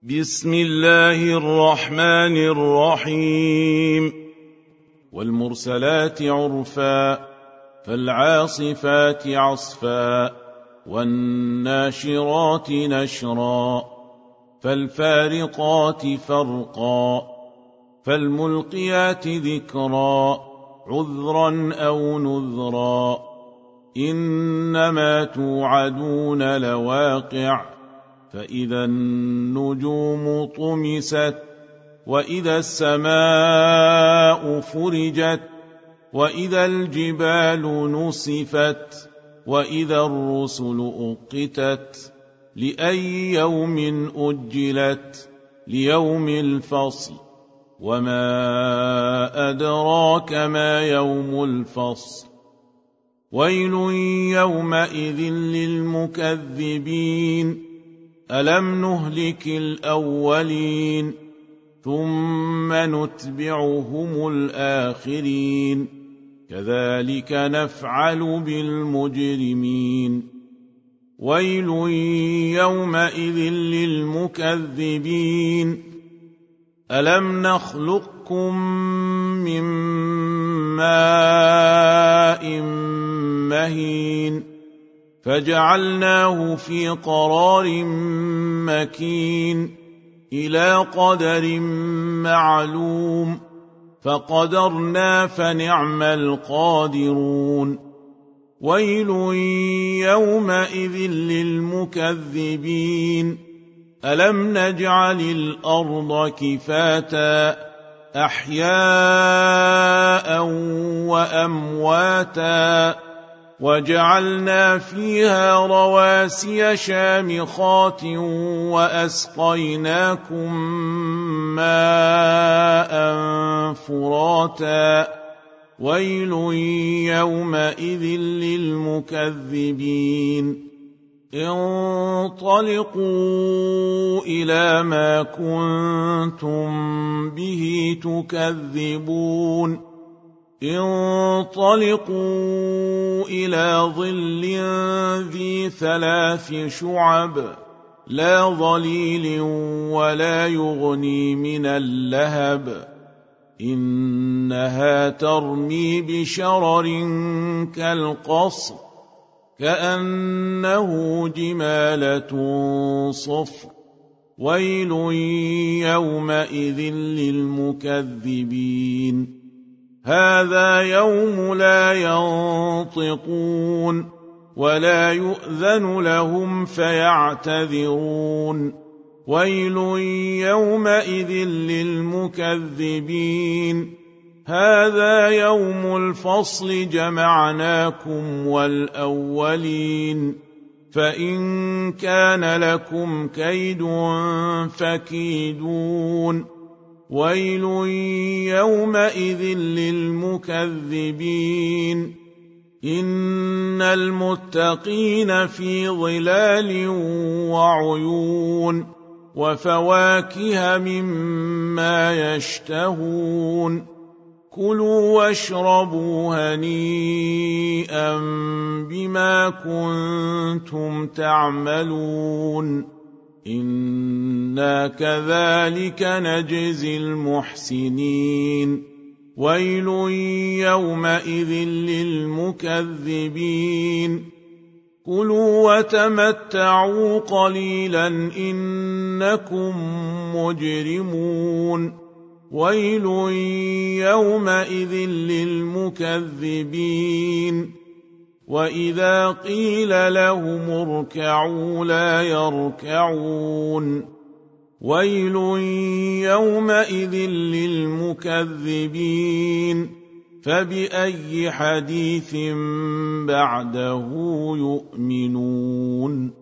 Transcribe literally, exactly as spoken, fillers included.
بسم الله الرحمن الرحيم والمرسلات عرفا فالعاصفات عصفا والناشرات نشرا فالفارقات فرقا فالملقيات ذكرا عذرا أو نذرا إنما توعدون لواقع فإذا النجوم طمست وإذا السماء فرجت وإذا الجبال نسفت وإذا الرسل أقتت لأي يوم أجلت ليوم الفصل وما أدراك ما يوم الفصل ويل يومئذ للمكذبين ألم نهلك الأولين ثم نتبعهم الآخرين كذلك نفعل بالمجرمين ويل يومئذ للمكذبين ألم نخلقكم من ماء مهين فجعلناه في قرار مكين إلى قدر معلوم فقدرنا فنعم القادرون ويل يومئذ للمكذبين ألم نجعل الأرض كفاتا أحياء وأمواتا وجعلنا فيها رواسي شامخات وأسقيناكم ماء فراتا ويل يومئذ للمكذبين انطلقوا إلى ما كنتم به تكذبون انطلقوا إلى ظل ذي ثلاث شعب لا ظليل ولا يغني من اللهب إنها ترمي بشرر كالقصر كأنه جمالة صفر ويل يومئذ للمكذبين هذا يوم لا ينطقون ولا يؤذن لهم فيعتذرون ويل يومئذ للمكذبين هذا يوم الفصل جمعناكم والأولين فإن كان لكم كيد فكيدون ويل يومئذ للمكذبين إن المتقين في ظلال وعيون وفواكه مما يشتهون كلوا واشربوا هنيئا بما كنتم تعملون إنا كذلك نجزي المحسنين ويل يومئذ للمكذبين كلوا وتمتعوا قليلا إنكم مجرمون ويل يومئذ للمكذبين وإذا قيل لهم اركعوا لا يركعون ويل يومئذ للمكذبين فبأي حديث بعده يؤمنون